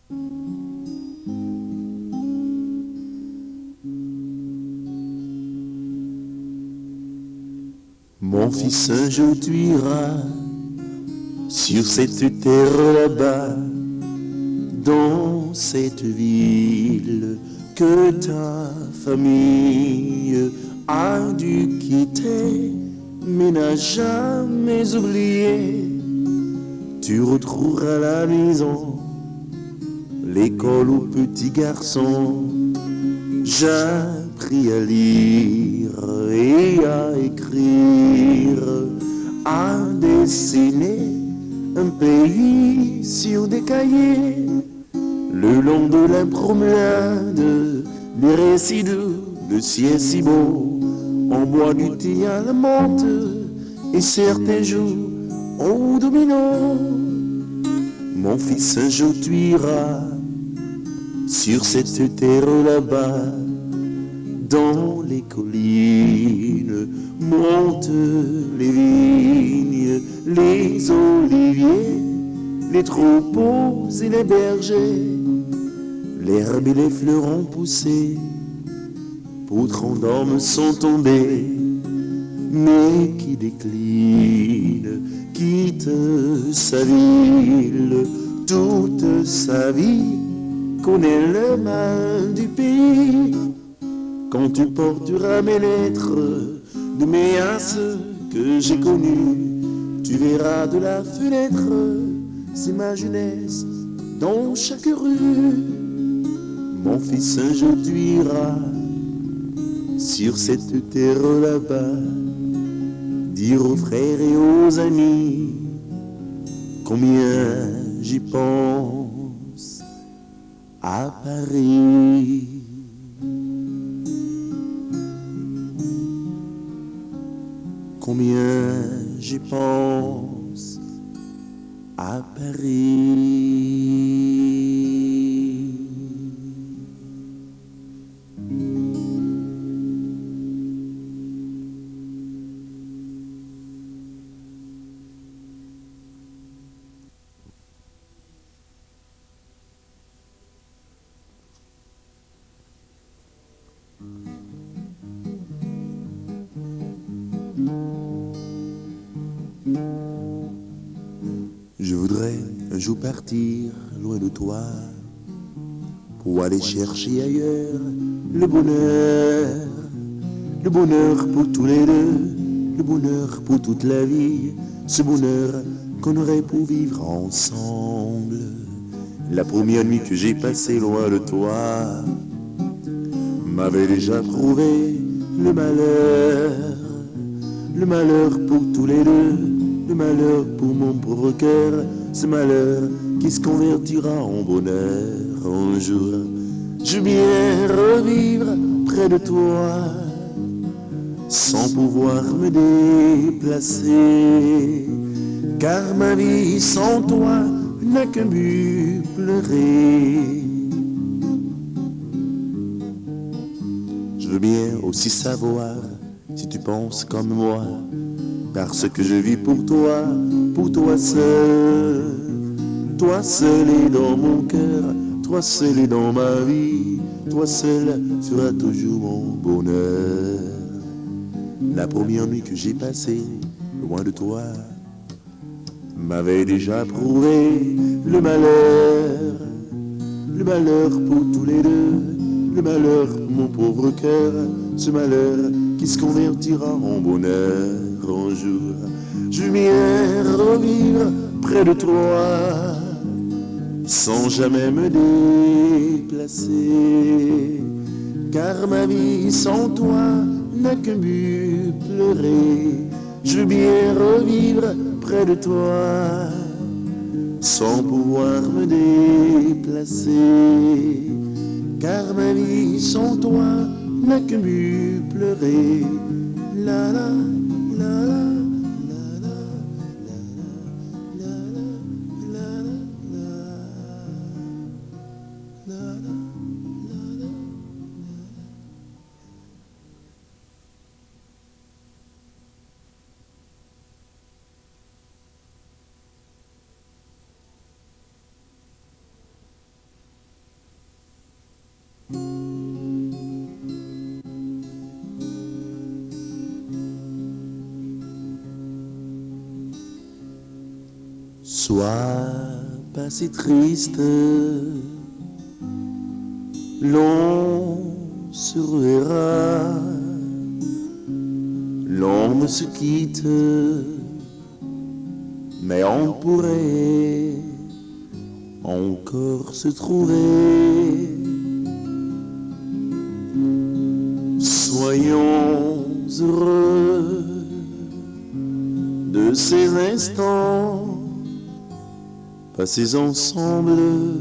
Mon fils, un jour tu iras sur cette terre là-bas, dans cette ville que ta famille a dû quitter, mais n'a jamais oublié. Tu retrouveras la maison, l'école aux petits garçons. J'appris à lire et à écrire, à dessiner un pays sur des cahiers. Le long de la promenade, les récits de ciel si beau, on boit du thé à la menthe et certains jours au domino. Mon fils, un jour tu iras sur cette terre là-bas, dans les collines montent les vignes, les oliviers, les troupeaux et les bergers. L'herbe et les fleurs ont poussé, poutres d'hommes sont tombés, mais qui décline, quitte sa ville, toute sa vie, connaît le mal du pays. Quand tu porteras mes lettres de mes as que j'ai connus, tu verras de la fenêtre, c'est ma jeunesse dans chaque rue. Mon fils, un jour tu iras sur cette terre là-bas, dire aux frères et aux amis combien j'y pense à Paris. Combien j'y pense à Paris. Je voudrais un jour partir loin de toi pour aller chercher ailleurs le bonheur pour tous les deux, le bonheur pour toute la vie, ce bonheur qu'on aurait pour vivre ensemble. La première nuit que j'ai passée loin de toi m'avait déjà prouvé le malheur pour tous les deux, le malheur pour mon pauvre cœur, ce malheur qui se convertira en bonheur un jour. Je veux bien revivre près de toi, sans pouvoir me déplacer, car ma vie sans toi n'a qu'un but, pleurer. Je veux bien aussi savoir si tu penses comme moi, parce que je vis pour toi seul. Toi seul est dans mon cœur, toi seul est dans ma vie, toi seul sera toujours mon bonheur. La première nuit que j'ai passée loin de toi m'avait déjà prouvé le malheur pour tous les deux, le malheur pour mon pauvre cœur, ce malheur qui se convertira en bonheur un jour. Je viens revivre près de toi, sans jamais me déplacer, car ma vie sans toi n'a qu'un but, pleurer. Je veux bien revivre près de toi, sans pouvoir me déplacer, car ma vie sans toi n'a qu'un but, pleurer. La la la la. Sois pas si triste, l'on se reverra, l'on se quitte, mais on pourrait encore se trouver. Soyons heureux de ces instants passés ensemble.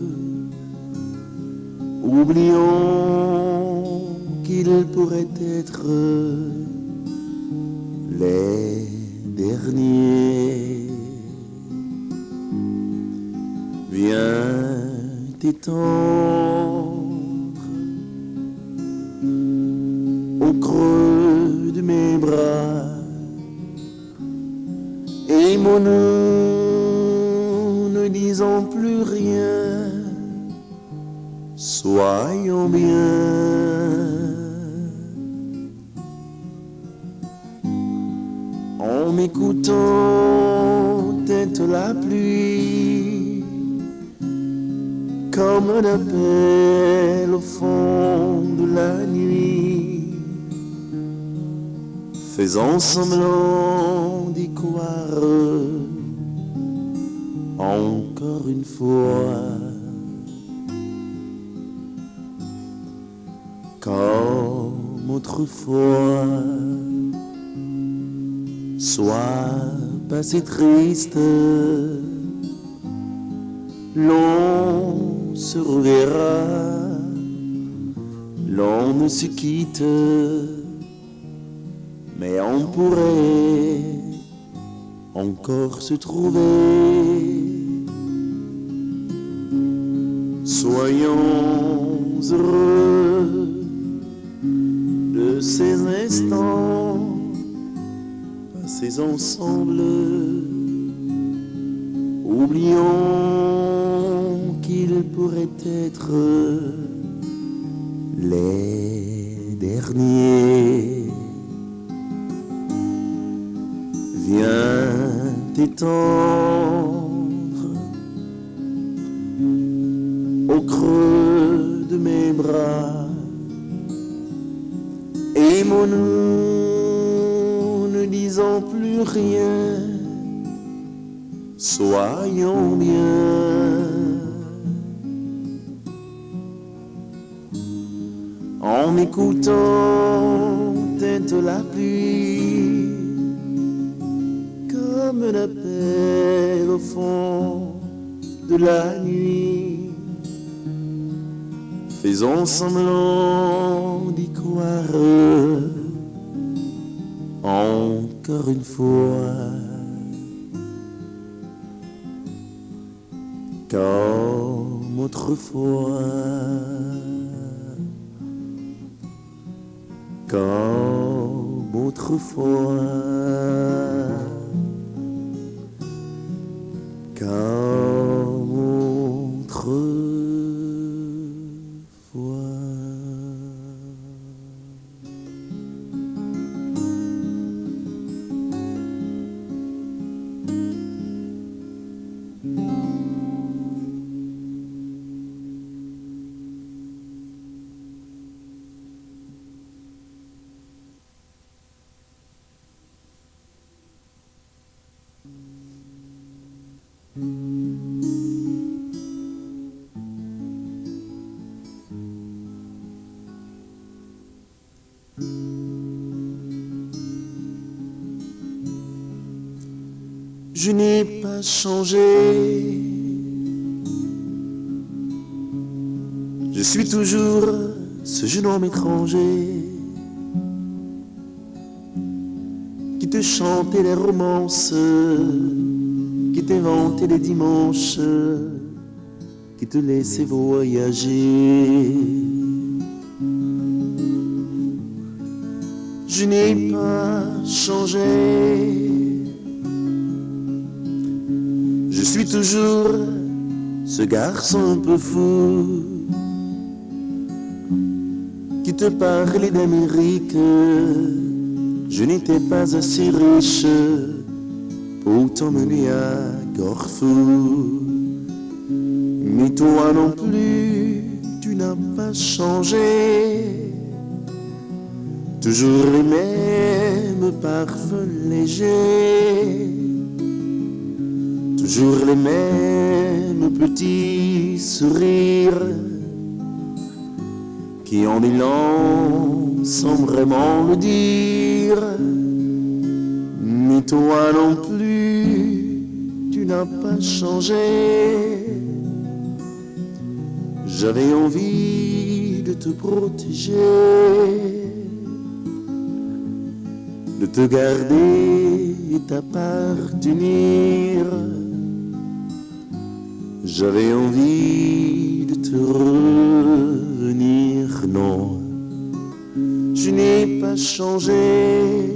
Oublions qu'ils pourraient être les derniers. Viens t'étendre au creux de mes bras. Aimons-nous, ne disons plus rien. Soyons bien. En m'écoutant tête la pluie, comme un appel au fond de la nuit, faisant semblant d'y croire encore une fois. Comme autrefois, sois pas si triste, l'on se reverra, l'on ne se quitte, mais on pourrait encore se trouver. Soyons heureux de ces instants passés ensemble. Oublions qu'ils pourraient être les derniers. Viens t'étendre au creux de mes bras. Aimons-nous, ne disons plus rien. Soyons bien. En écoutant tête la pluie, comme un appel au fond de la nuit, faisons semblant d'y croire encore une fois. Comme autrefois, comme autrefois, comme autrefois. Je n'ai pas changé, je suis toujours ce jeune homme étranger qui te chantait les romances, qui t'inventait les dimanches, qui te laissait voyager. Je n'ai pas changé, je suis toujours ce garçon un peu fou te parlais d'Amérique, je n'étais pas assez riche pour t'emmener à Corfou. Mais toi non plus, tu n'as pas changé. Toujours les mêmes parfums légers, toujours les mêmes petits sourires qui en dit long sans vraiment le dire. Mais toi non plus, tu n'as pas changé. J'avais envie de te protéger, de te garder et t'appartenir. J'avais envie de te revenir, non, je n'ai pas changé.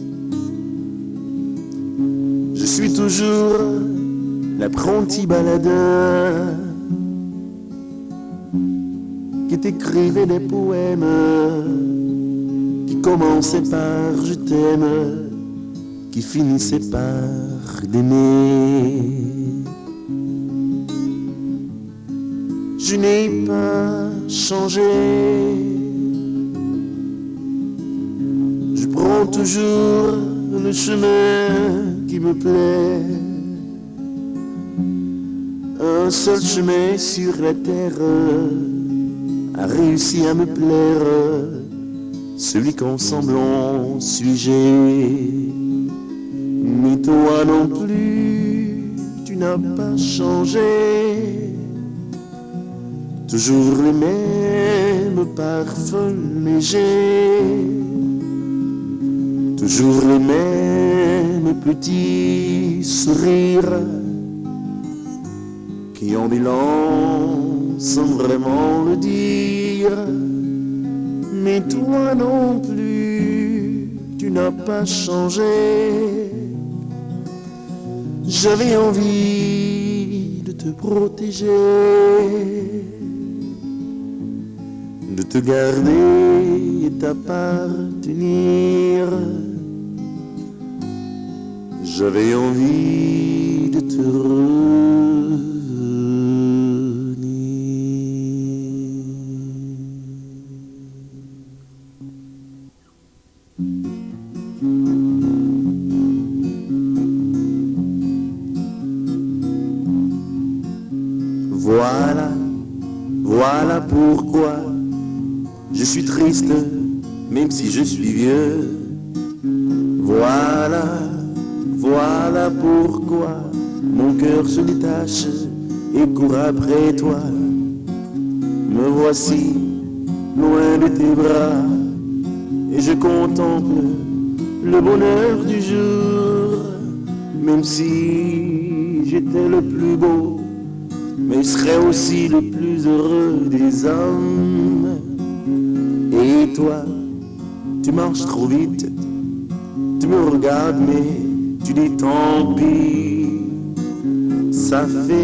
Je suis toujours l'apprenti baladeur qui t'écrivait des poèmes qui commençait par je t'aime, qui finissait par d'aimer. Je n'ai pas changé, je prends toujours le chemin qui me plaît. Un seul chemin sur la terre a réussi à me plaire, celui qu'ensemble on suivait. Mais toi non plus, tu n'as pas changé. Toujours les mêmes parfums légers, toujours les mêmes petits sourires qui en dit long sans vraiment le dire. Mais toi non plus, tu n'as pas changé. J'avais envie de te protéger, de te garder et t'appartenir. J'avais envie de te revenir. Voilà, voilà pourquoi je suis triste, même si je suis vieux. Voilà, voilà pourquoi mon cœur se détache et court après toi. Me voici loin de tes bras et je contemple le bonheur du jour. Même si j'étais le plus beau, mais je serais aussi le plus heureux des hommes. Et toi, tu marches trop vite, tu me regardes mais tu dis tant pis. Ça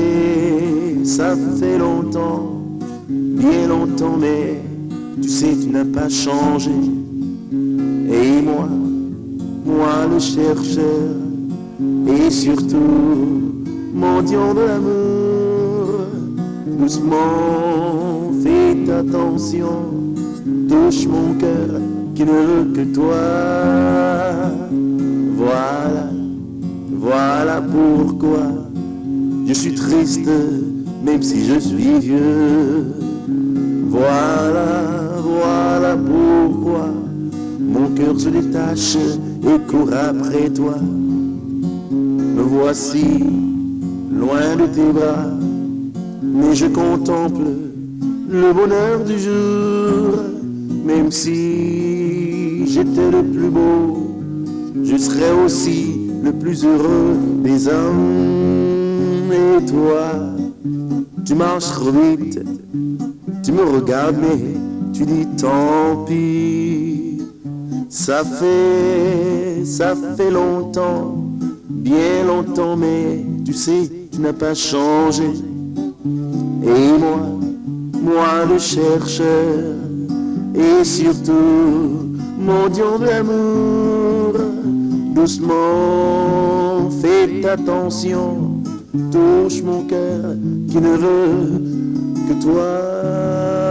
fait longtemps, bien longtemps, mais tu sais tu n'as pas changé. Et moi le chercheur, et surtout mendiant de l'amour, doucement fais attention, touche mon cœur qui ne veut que toi. Voilà, voilà pourquoi je suis triste, même si je suis vieux. Voilà, voilà pourquoi mon cœur se détache et court après toi. Me voici loin de tes bras, mais je contemple le bonheur du jour. Même si j'étais le plus beau, je serais aussi le plus heureux des hommes. Et toi, tu marches trop vite, tu me regardes mais tu dis tant pis. Ça fait longtemps, bien longtemps, mais tu sais, tu n'as pas changé. Et moi le chercheur, Et surtout, mon dieu d'amour, doucement, fais attention, touche mon cœur qui ne veut que toi.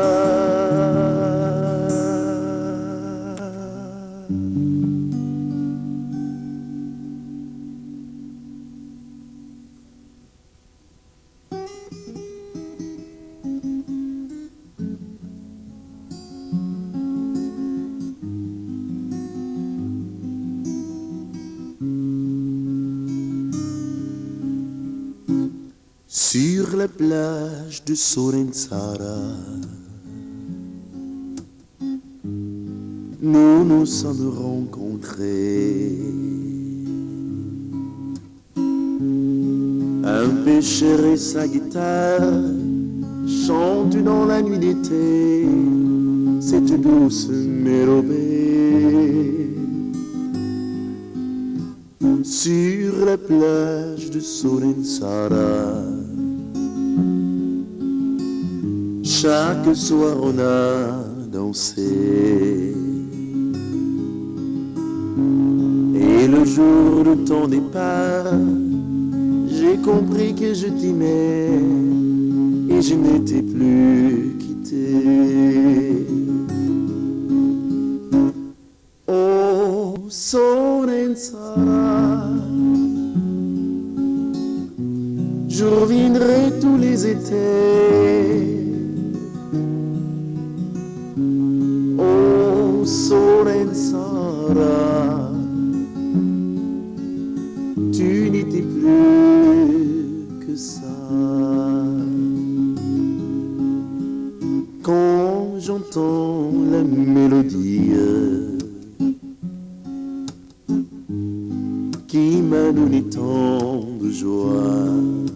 Sur la plage de Sorensara, nous nous sommes rencontrés. Un pêcheur et sa guitare chantent dans la nuit d'été cette douce mélodie. Sur la plage de Sorensara, chaque soir on a dansé. Et le jour de ton départ, j'ai compris que je t'aimais et je n'étais plus quitté. Oh, Sorensara, je reviendrai tous les étés. Oh, Sorensara, tu n'étais plus que ça. Quand j'entends la mélodie qui m'a donné tant de joie,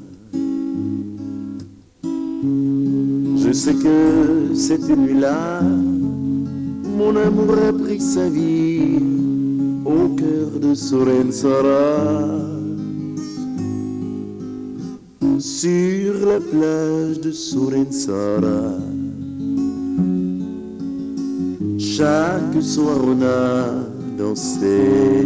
je sais que cette nuit-là, mon amour a pris sa vie au cœur de Sorensara. Sur la plage de Sorensara, chaque soir on a dansé.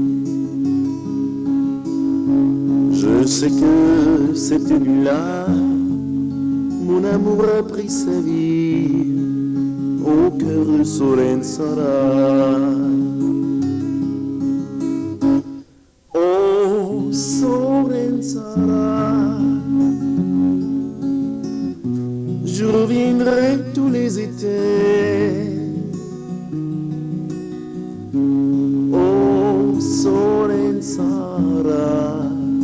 Je sais que cette nuit-là, mon amour a pris sa vie au cœur de Sorensara. Oh, Sorensara, je reviendrai tous les étés. Oh, Sorensara,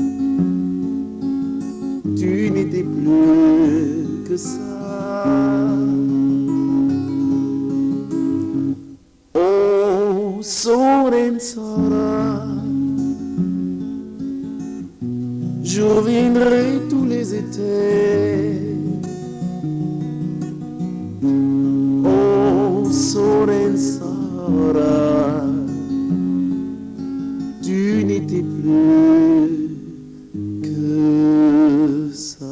tu n'étais plus que ça. Oh, Sorensara, je reviendrai tous les étés. Oh, Sorensara, tu n'étais plus que ça.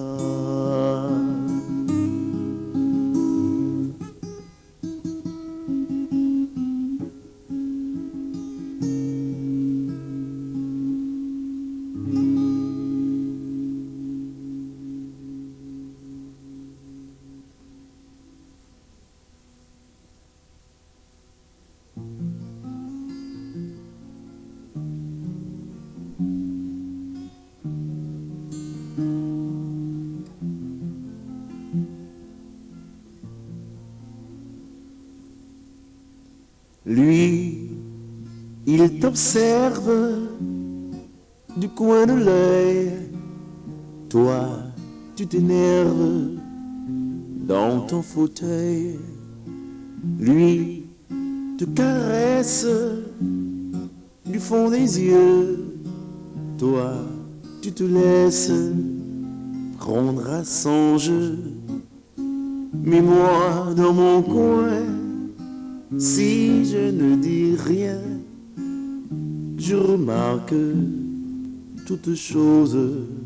Lui, il t'observe du coin de l'œil. Toi, tu t'énerves dans ton fauteuil. Lui te caresse du fond des yeux. Toi, tu te laisses prendre à son jeu. Mais moi, dans mon coin, si je ne dis rien, je remarque toutes choses.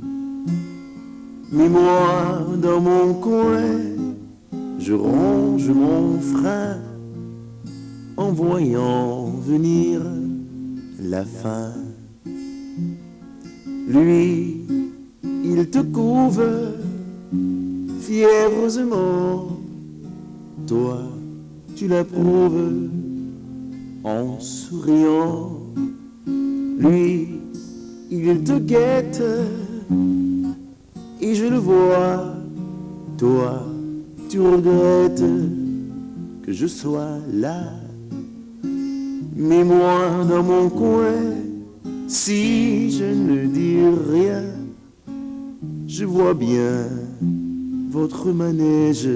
Mais moi, dans mon coin, je ronge mon frein en voyant venir la fin. Lui, il te couve fiévreusement, toi, tu l'approuves en souriant. Lui, il te guette et je le vois, toi, tu regrettes que je sois là. Mais moi, dans mon coin, si je ne dis rien, je vois bien votre manège.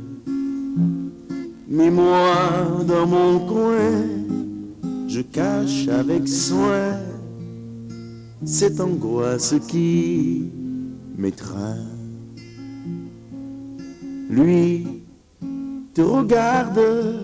Mais moi, dans mon coin, je cache avec soin cette angoisse qui m'étreint. Lui te regarde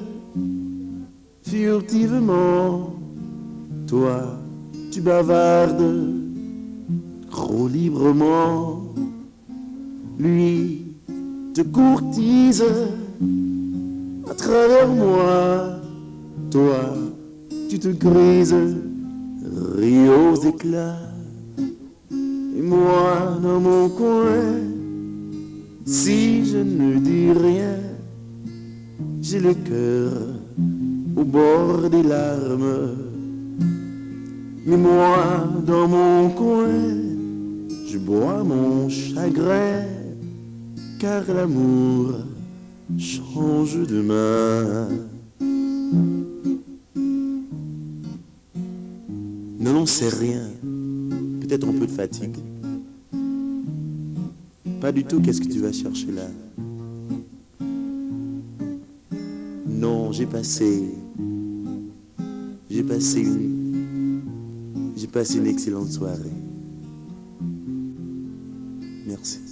furtivement, toi tu bavardes trop librement. Lui te courtise à travers moi, toi tu te grises, ris aux éclats. Et moi dans mon coin, si je ne dis rien, j'ai le cœur au bord des larmes. Mais moi dans mon coin, je bois mon chagrin, car l'amour change de main. Non, non, c'est rien. Peut-être un peu de fatigue. Pas du tout, qu'est-ce que tu vas chercher là? Non, j'ai passé une excellente soirée. Merci.